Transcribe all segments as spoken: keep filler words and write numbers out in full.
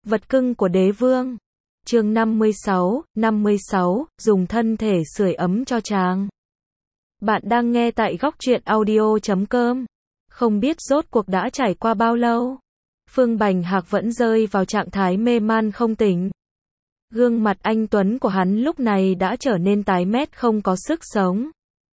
Vật cưng của đế vương. Chương năm mươi sáu, năm mươi sáu, dùng thân thể sưởi ấm cho chàng. Bạn đang nghe tại góc truyện audio chấm com. Không biết rốt cuộc đã trải qua bao lâu, Phương Bành Hạc vẫn rơi vào trạng thái mê man không tỉnh. Gương mặt anh tuấn của hắn lúc này đã trở nên tái mét không có sức sống.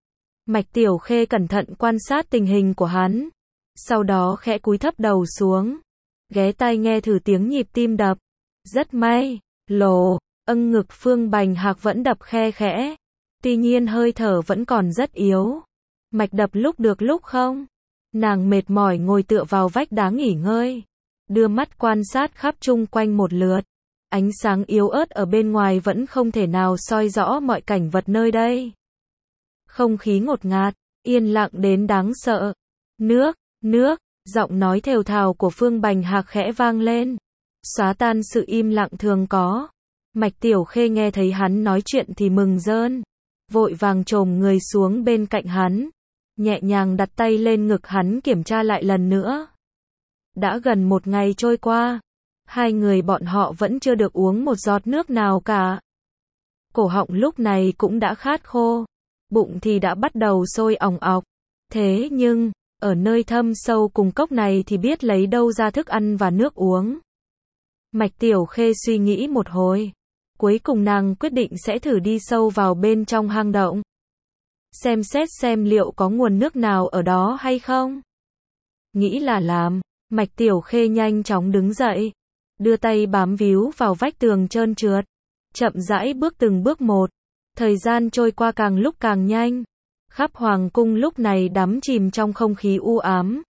Mạch Tiểu Khê cẩn thận quan sát tình hình của hắn, sau đó khẽ cúi thấp đầu xuống, ghé tai nghe thử tiếng nhịp tim đập. Rất may, lồ, âng ngực Phương Bành Hạc vẫn đập khe khẽ, tuy nhiên hơi thở vẫn còn rất yếu. Mạch đập lúc được lúc không. Nàng mệt mỏi ngồi tựa vào vách đá nghỉ ngơi, đưa mắt quan sát khắp chung quanh một lượt. Ánh sáng yếu ớt ở bên ngoài vẫn không thể nào soi rõ mọi cảnh vật nơi đây. Không khí ngột ngạt, yên lặng đến đáng sợ. Nước, nước, giọng nói thều thào của Phương Bành Hạc khẽ vang lên, xóa tan sự im lặng thường có. Mạch Tiểu Khê nghe thấy hắn nói chuyện thì mừng rơn, vội vàng chồm người xuống bên cạnh hắn, nhẹ nhàng đặt tay lên ngực hắn kiểm tra lại lần nữa. Đã gần một ngày trôi qua, hai người bọn họ vẫn chưa được uống một giọt nước nào cả. Cổ họng lúc này cũng đã khát khô, bụng thì đã bắt đầu sôi òng ọc. Thế nhưng, ở nơi thâm sâu cùng cốc này thì biết lấy đâu ra thức ăn và nước uống. Mạch Tiểu Khê suy nghĩ một hồi, cuối cùng nàng quyết định sẽ thử đi sâu vào bên trong hang động, xem xét xem liệu có nguồn nước nào ở đó hay không. Nghĩ là làm, Mạch Tiểu Khê nhanh chóng đứng dậy, đưa tay bám víu vào vách tường trơn trượt, chậm rãi bước từng bước một. Thời gian trôi qua càng lúc càng nhanh, khắp hoàng cung lúc này đắm chìm trong không khí u ám,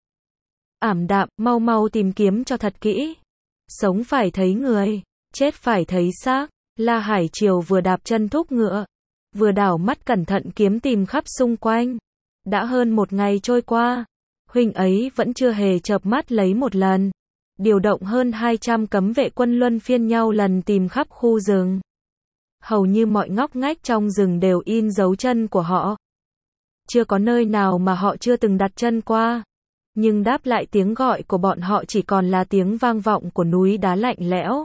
ảm đạm. Mau mau tìm kiếm cho thật kỹ, sống phải thấy người, chết phải thấy xác. La Hải Triều vừa đạp chân thúc ngựa, vừa đảo mắt cẩn thận kiếm tìm khắp xung quanh. Đã hơn một ngày trôi qua, huynh ấy vẫn chưa hề chợp mắt lấy một lần. Điều động hơn hai trăm cấm vệ quân luân phiên nhau lần tìm khắp khu rừng. Hầu như mọi ngóc ngách trong rừng đều in dấu chân của họ. Chưa có nơi nào mà họ chưa từng đặt chân qua. Nhưng đáp lại tiếng gọi của bọn họ chỉ còn là tiếng vang vọng của núi đá lạnh lẽo.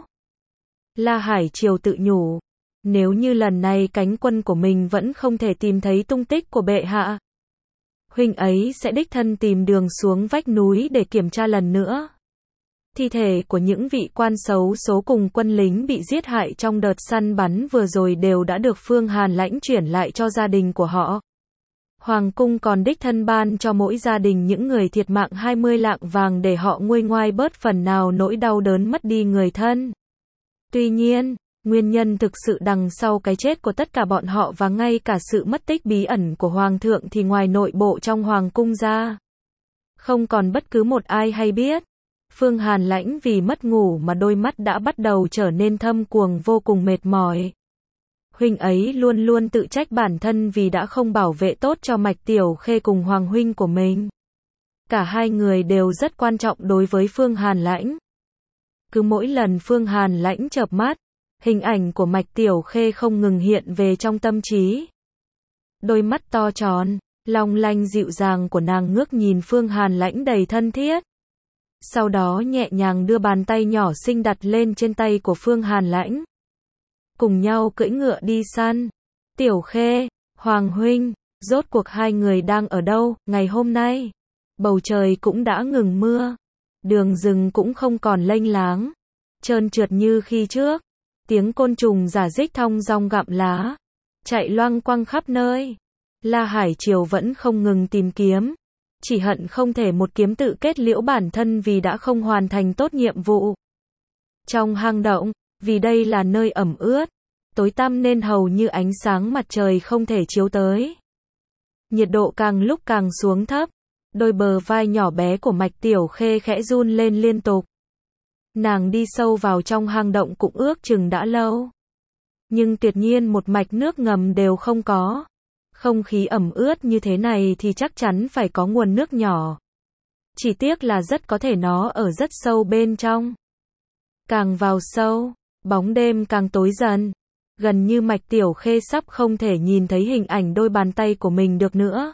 La Hải Triều tự nhủ, nếu như lần này cánh quân của mình vẫn không thể tìm thấy tung tích của bệ hạ, huynh ấy sẽ đích thân tìm đường xuống vách núi để kiểm tra lần nữa. Thi thể của những vị quan xấu số cùng quân lính bị giết hại trong đợt săn bắn vừa rồi đều đã được Phương Hàn Lãnh chuyển lại cho gia đình của họ. Hoàng cung còn đích thân ban cho mỗi gia đình những người thiệt mạng hai mươi lạng vàng để họ nguôi ngoai bớt phần nào nỗi đau đớn mất đi người thân. Tuy nhiên, nguyên nhân thực sự đằng sau cái chết của tất cả bọn họ và ngay cả sự mất tích bí ẩn của Hoàng thượng thì ngoài nội bộ trong Hoàng cung ra, không còn bất cứ một ai hay biết. Phương Hàn Lãnh vì mất ngủ mà đôi mắt đã bắt đầu trở nên thâm quầng vô cùng mệt mỏi. Huynh ấy luôn luôn tự trách bản thân vì đã không bảo vệ tốt cho Mạch Tiểu Khê cùng Hoàng huynh của mình. Cả hai người đều rất quan trọng đối với Phương Hàn Lãnh. Cứ mỗi lần Phương Hàn Lãnh chợp mắt, hình ảnh của Mạch Tiểu Khê không ngừng hiện về trong tâm trí. Đôi mắt to tròn, long lanh dịu dàng của nàng ngước nhìn Phương Hàn Lãnh đầy thân thiết. Sau đó nhẹ nhàng đưa bàn tay nhỏ xinh đặt lên trên tay của Phương Hàn Lãnh. Cùng nhau cưỡi ngựa đi săn. Tiểu Khê, Hoàng huynh, rốt cuộc hai người đang ở đâu? Ngày hôm nay, bầu trời cũng đã ngừng mưa, đường rừng cũng không còn lênh láng, trơn trượt như khi trước. Tiếng côn trùng rả rích thong dong gặm lá, chạy loang quăng khắp nơi. La Hải Triều vẫn không ngừng tìm kiếm, chỉ hận không thể một kiếm tự kết liễu bản thân vì đã không hoàn thành tốt nhiệm vụ. Trong hang động, vì đây là nơi ẩm ướt, tối tăm nên hầu như ánh sáng mặt trời không thể chiếu tới. Nhiệt độ càng lúc càng xuống thấp, đôi bờ vai nhỏ bé của Mạch Tiểu Khê khẽ run lên liên tục. Nàng đi sâu vào trong hang động cũng ước chừng đã lâu, nhưng tuyệt nhiên một mạch nước ngầm đều không có. Không khí ẩm ướt như thế này thì chắc chắn phải có nguồn nước nhỏ. Chỉ tiếc là rất có thể nó ở rất sâu bên trong. Càng vào sâu, bóng đêm càng tối dần. Gần như Mạch Tiểu Khê sắp không thể nhìn thấy hình ảnh đôi bàn tay của mình được nữa.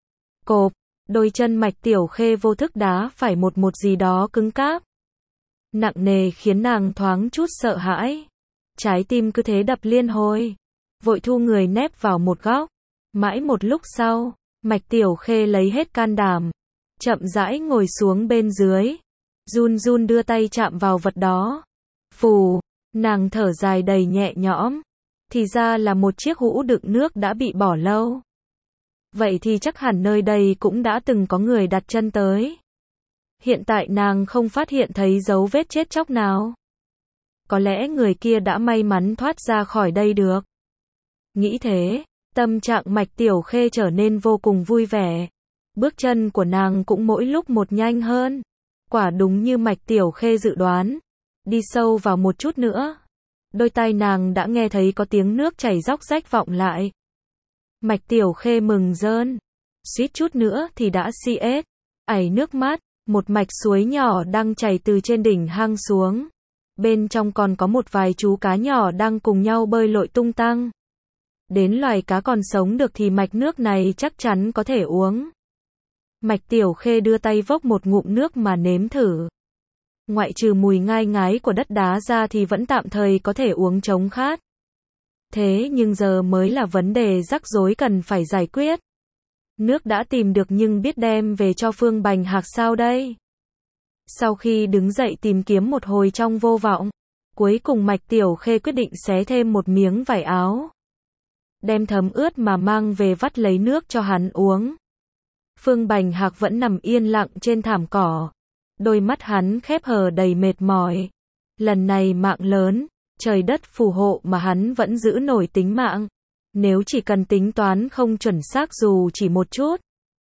Cộp, đôi chân Mạch Tiểu Khê vô thức đá phải một một gì đó cứng cáp. nặng nề khiến nàng thoáng chút sợ hãi. Trái tim cứ thế đập liên hồi, vội thu người nép vào một góc. Mãi một lúc sau, Mạch Tiểu Khê lấy hết can đảm, chậm rãi ngồi xuống bên dưới, run run đưa tay chạm vào vật đó. Phù, nàng thở dài đầy nhẹ nhõm, thì ra là một chiếc hũ đựng nước đã bị bỏ lâu. Vậy thì chắc hẳn nơi đây cũng đã từng có người đặt chân tới. Hiện tại nàng không phát hiện thấy dấu vết chết chóc nào. Có lẽ người kia đã may mắn thoát ra khỏi đây được. Nghĩ thế, tâm trạng Mạch Tiểu Khê trở nên vô cùng vui vẻ. Bước chân của nàng cũng mỗi lúc một nhanh hơn. Quả đúng như Mạch Tiểu Khê dự đoán. Đi sâu vào một chút nữa, đôi tai nàng đã nghe thấy có tiếng nước chảy róc rách vọng lại. Mạch Tiểu Khê mừng rơn, suýt chút nữa thì đã si ết, ảy nước mắt, một mạch suối nhỏ đang chảy từ trên đỉnh hang xuống. Bên trong còn có một vài chú cá nhỏ đang cùng nhau bơi lội tung tăng. Đến loài cá còn sống được thì mạch nước này chắc chắn có thể uống. Mạch Tiểu Khê đưa tay vốc một ngụm nước mà nếm thử. Ngoại trừ mùi ngai ngái của đất đá ra thì vẫn tạm thời có thể uống chống khát. Thế nhưng giờ mới là vấn đề rắc rối cần phải giải quyết. Nước đã tìm được nhưng biết đem về cho Phương Bành Hạc sao đây? Sau khi đứng dậy tìm kiếm một hồi trong vô vọng, cuối cùng Mạch Tiểu Khê quyết định xé thêm một miếng vải áo. Đem thấm ướt mà mang về vắt lấy nước cho hắn uống. Phương Bành Hạc vẫn nằm yên lặng trên thảm cỏ. Đôi mắt hắn khép hờ đầy mệt mỏi. Lần này mạng lớn, trời đất phù hộ mà hắn vẫn giữ nổi tính mạng. Nếu chỉ cần tính toán không chuẩn xác dù chỉ một chút,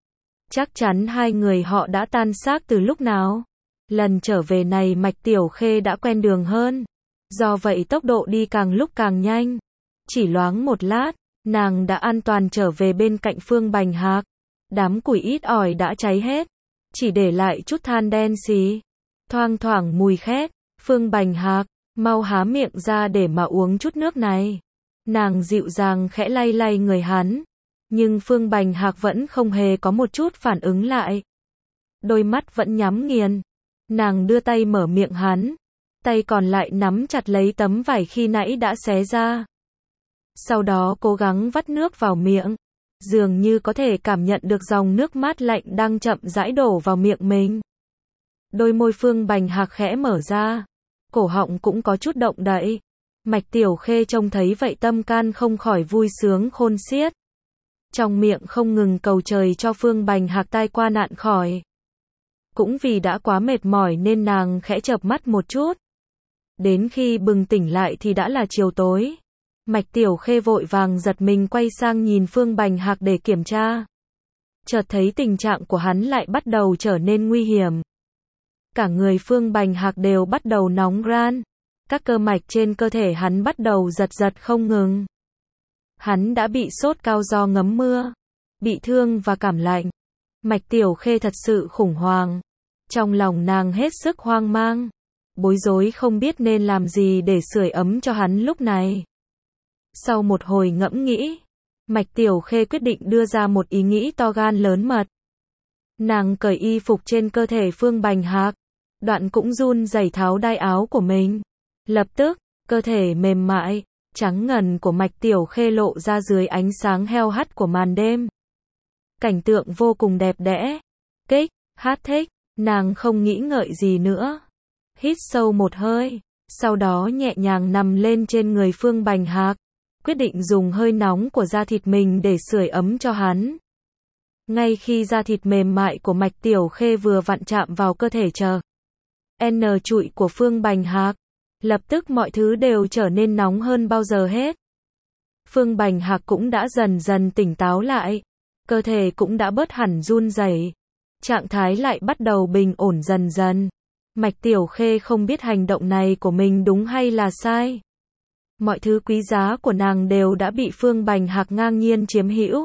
chắc chắn hai người họ đã tan xác từ lúc nào. Lần trở về này Mạch Tiểu Khê đã quen đường hơn. Do vậy tốc độ đi càng lúc càng nhanh. Chỉ loáng một lát, nàng đã an toàn trở về bên cạnh Phương Bành Hạc. Đám củi ít ỏi đã cháy hết, chỉ để lại chút than đen xì, thoang thoảng mùi khét. Phương Bành Hạc, mau há miệng ra để mà uống chút nước này. Nàng dịu dàng khẽ lay lay người hắn, nhưng Phương Bành Hạc vẫn không hề có một chút phản ứng lại. Đôi mắt vẫn nhắm nghiền. Nàng đưa tay mở miệng hắn, tay còn lại nắm chặt lấy tấm vải khi nãy đã xé ra. Sau đó cố gắng vắt nước vào miệng, dường như có thể cảm nhận được dòng nước mát lạnh đang chậm rãi đổ vào miệng mình. Đôi môi Phương Bành Hạc khẽ mở ra, cổ họng cũng có chút động đậy. Mạch Tiểu Khê trông thấy vậy tâm can không khỏi vui sướng khôn xiết. Trong miệng không ngừng cầu trời cho Phương Bành Hạc tai qua nạn khỏi. Cũng vì đã quá mệt mỏi nên nàng khẽ chợp mắt một chút. Đến khi bừng tỉnh lại thì đã là chiều tối. Mạch Tiểu Khê vội vàng giật mình quay sang nhìn Phương Bành Hạc để kiểm tra. Chợt thấy tình trạng của hắn lại bắt đầu trở nên nguy hiểm. Cả người Phương Bành Hạc đều bắt đầu nóng ran. Các cơ mạch trên cơ thể hắn bắt đầu giật giật không ngừng. Hắn đã bị sốt cao do ngấm mưa, bị thương và cảm lạnh. Mạch Tiểu Khê thật sự khủng hoảng. Trong lòng nàng hết sức hoang mang, bối rối không biết nên làm gì để sưởi ấm cho hắn lúc này. Sau một hồi ngẫm nghĩ, Mạch Tiểu Khê quyết định đưa ra một ý nghĩ to gan lớn mật. Nàng cởi y phục trên cơ thể Phương Bành Hạc, đoạn cũng run rẩy tháo đai áo của mình. Lập tức, cơ thể mềm mại, trắng ngần của Mạch Tiểu Khê lộ ra dưới ánh sáng heo hắt của màn đêm. Cảnh tượng vô cùng đẹp đẽ. Kích, hát thích, nàng không nghĩ ngợi gì nữa. Hít sâu một hơi, sau đó nhẹ nhàng nằm lên trên người Phương Bành Hạc, quyết định dùng hơi nóng của da thịt mình để sưởi ấm cho hắn. Ngay khi da thịt mềm mại của Mạch Tiểu Khê vừa vặn chạm vào cơ thể chờ N trụi của Phương Bành Hạc, lập tức mọi thứ đều trở nên nóng hơn bao giờ hết. Phương Bành Hạc cũng đã dần dần tỉnh táo lại, cơ thể cũng đã bớt hẳn run rẩy, trạng thái lại bắt đầu bình ổn dần dần. Mạch Tiểu Khê không biết hành động này của mình đúng hay là sai. Mọi thứ quý giá của nàng đều đã bị Phương Bành Hạc ngang nhiên chiếm hữu.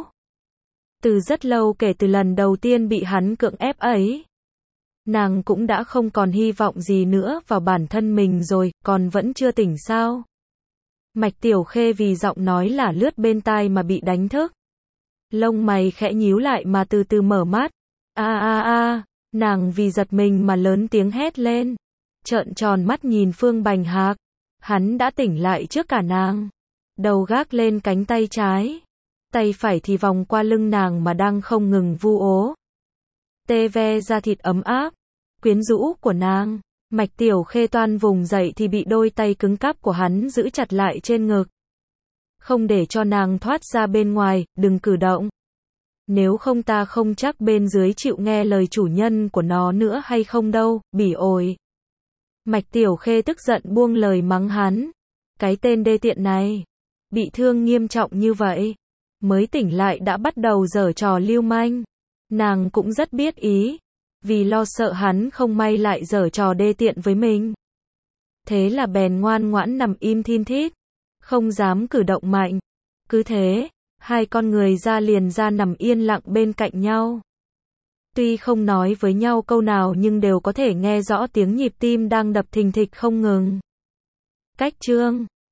Từ rất lâu kể từ lần đầu tiên bị hắn cưỡng ép ấy, nàng cũng đã không còn hy vọng gì nữa vào bản thân mình rồi, còn vẫn chưa tỉnh sao? Mạch Tiểu Khê vì giọng nói lả lướt bên tai mà bị đánh thức. Lông mày khẽ nhíu lại mà từ từ mở mắt. A a a, nàng vì giật mình mà lớn tiếng hét lên. trợn tròn mắt nhìn Phương Bành Hạc. Hắn đã tỉnh lại trước cả nàng. Đầu gác lên cánh tay trái. Tay phải thì vòng qua lưng nàng mà đang không ngừng vu ố. Tê ve da thịt ấm áp, quyến rũ của nàng. Mạch Tiểu Khê toan vùng dậy thì bị đôi tay cứng cáp của hắn giữ chặt lại trên ngực. Không để cho nàng thoát ra bên ngoài, đừng cử động. Nếu không ta không chắc bên dưới chịu nghe lời chủ nhân của nó nữa hay không đâu, bỉ ổi. Mạch Tiểu Khê tức giận buông lời mắng hắn. Cái tên đê tiện này, bị thương nghiêm trọng như vậy, mới tỉnh lại đã bắt đầu giở trò lưu manh. Nàng cũng rất biết ý, vì lo sợ hắn không may lại giở trò đê tiện với mình. Thế là bèn ngoan ngoãn nằm im thin thít, không dám cử động mạnh. Cứ thế, hai con người ra liền ra nằm yên lặng bên cạnh nhau. Tuy không nói với nhau câu nào nhưng đều có thể nghe rõ tiếng nhịp tim đang đập thình thịch không ngừng. Cách chương